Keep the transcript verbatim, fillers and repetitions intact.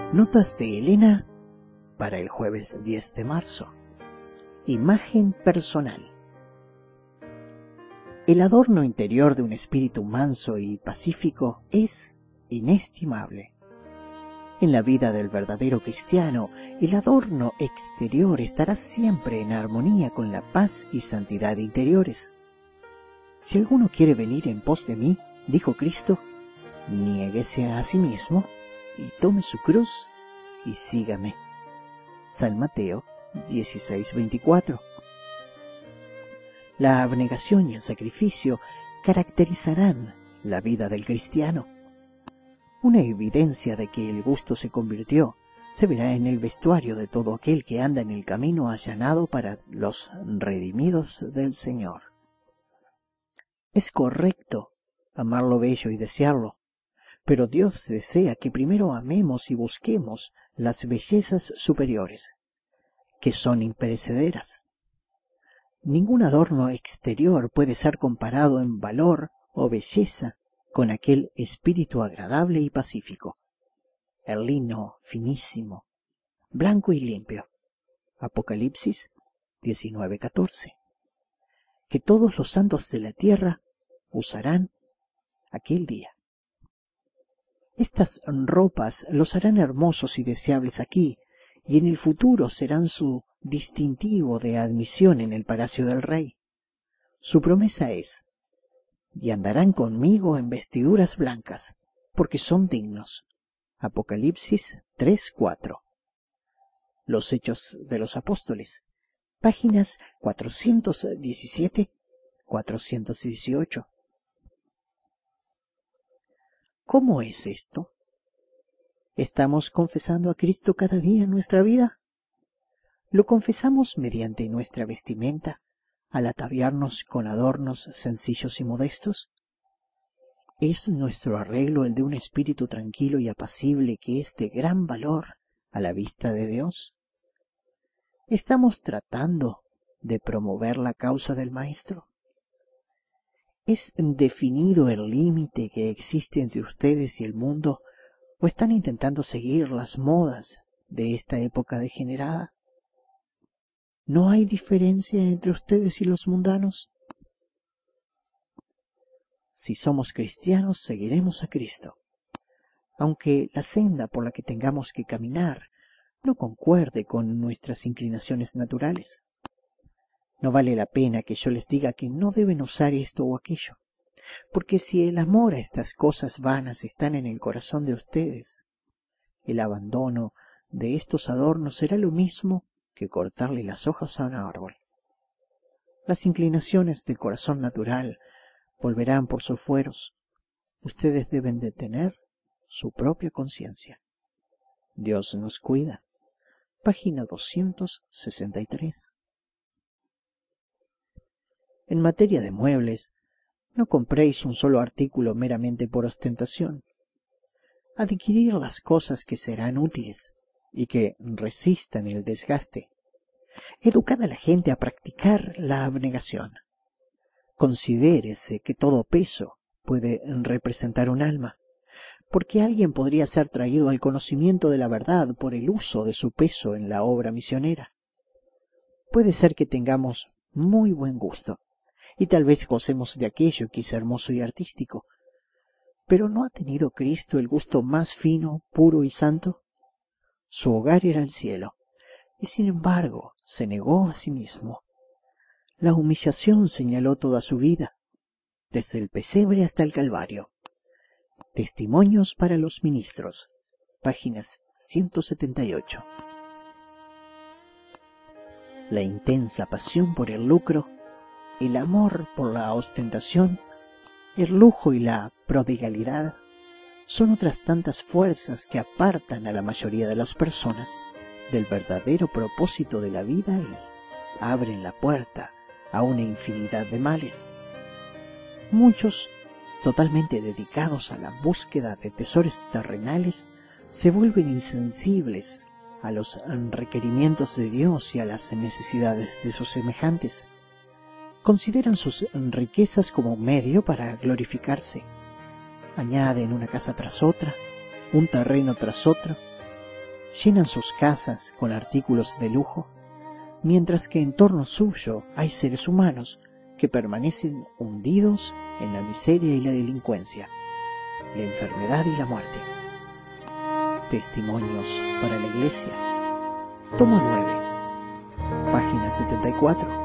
Notas de Elena para el jueves diez de marzo. Imagen personal. El adorno interior de un espíritu manso y pacífico es inestimable. En la vida del verdadero cristiano, el adorno exterior estará siempre en armonía con la paz y santidad interiores. Si alguno quiere venir en pos de mí, dijo Cristo, niéguese a sí mismo y tome su cruz y sígame. San Mateo dieciséis veinticuatro. La abnegación y el sacrificio caracterizarán la vida del cristiano. Una evidencia de que el gusto se convirtió se verá en el vestuario de todo aquel que anda en el camino allanado para los redimidos del Señor. Es correcto amar lo bello y desearlo, pero Dios desea que primero amemos y busquemos las bellezas superiores, que son imperecederas. Ningún adorno exterior puede ser comparado en valor o belleza con aquel espíritu agradable y pacífico, el lino finísimo, blanco y limpio. Apocalipsis diecinueve catorce. Que todos los santos de la tierra usarán aquel día. Estas ropas los harán hermosos y deseables aquí, y en el futuro serán su distintivo de admisión en el palacio del rey. Su promesa es, y andarán conmigo en vestiduras blancas, porque son dignos. Apocalipsis tres cuatro. Los Hechos de los Apóstoles, páginas cuatrocientos diecisiete a cuatrocientos dieciocho. ¿Cómo es esto? ¿Estamos confesando a Cristo cada día en nuestra vida? ¿Lo confesamos mediante nuestra vestimenta, al ataviarnos con adornos sencillos y modestos? ¿Es nuestro arreglo el de un espíritu tranquilo y apacible que es de gran valor a la vista de Dios? ¿Estamos tratando de promover la causa del Maestro? ¿Es definido el límite que existe entre ustedes y el mundo, o están intentando seguir las modas de esta época degenerada? ¿No hay diferencia entre ustedes y los mundanos? Si somos cristianos, seguiremos a Cristo, aunque la senda por la que tengamos que caminar no concuerde con nuestras inclinaciones naturales. No vale la pena que yo les diga que no deben usar esto o aquello, porque si el amor a estas cosas vanas están en el corazón de ustedes, el abandono de estos adornos será lo mismo que cortarle las hojas a un árbol. Las inclinaciones del corazón natural volverán por sus fueros. Ustedes deben de tener su propia conciencia. Dios nos cuida. Página doscientos sesenta y tres. En materia de muebles, no compréis un solo artículo meramente por ostentación. Adquirir las cosas que serán útiles y que resistan el desgaste. Educad a la gente a practicar la abnegación. Considérese que todo peso puede representar un alma, porque alguien podría ser traído al conocimiento de la verdad por el uso de su peso en la obra misionera. Puede ser que tengamos muy buen gusto, y tal vez gocemos de aquello que es hermoso y artístico, pero ¿no ha tenido Cristo el gusto más fino, puro y santo? Su hogar era el cielo, y sin embargo se negó a sí mismo. La humillación señaló toda su vida, desde el pesebre hasta el Calvario. Testimonios para los ministros, páginas ciento setenta y ocho. La intensa pasión por el lucro, el amor por la ostentación, el lujo y la prodigalidad son otras tantas fuerzas que apartan a la mayoría de las personas del verdadero propósito de la vida y abren la puerta a una infinidad de males. Muchos, totalmente dedicados a la búsqueda de tesoros terrenales, se vuelven insensibles a los requerimientos de Dios y a las necesidades de sus semejantes. Consideran sus riquezas como un medio para glorificarse. Añaden una casa tras otra, un terreno tras otro, llenan sus casas con artículos de lujo, mientras que en torno suyo hay seres humanos que permanecen hundidos en la miseria y la delincuencia, la enfermedad y la muerte. Testimonios para la Iglesia, tomo nueve, página setenta y cuatro.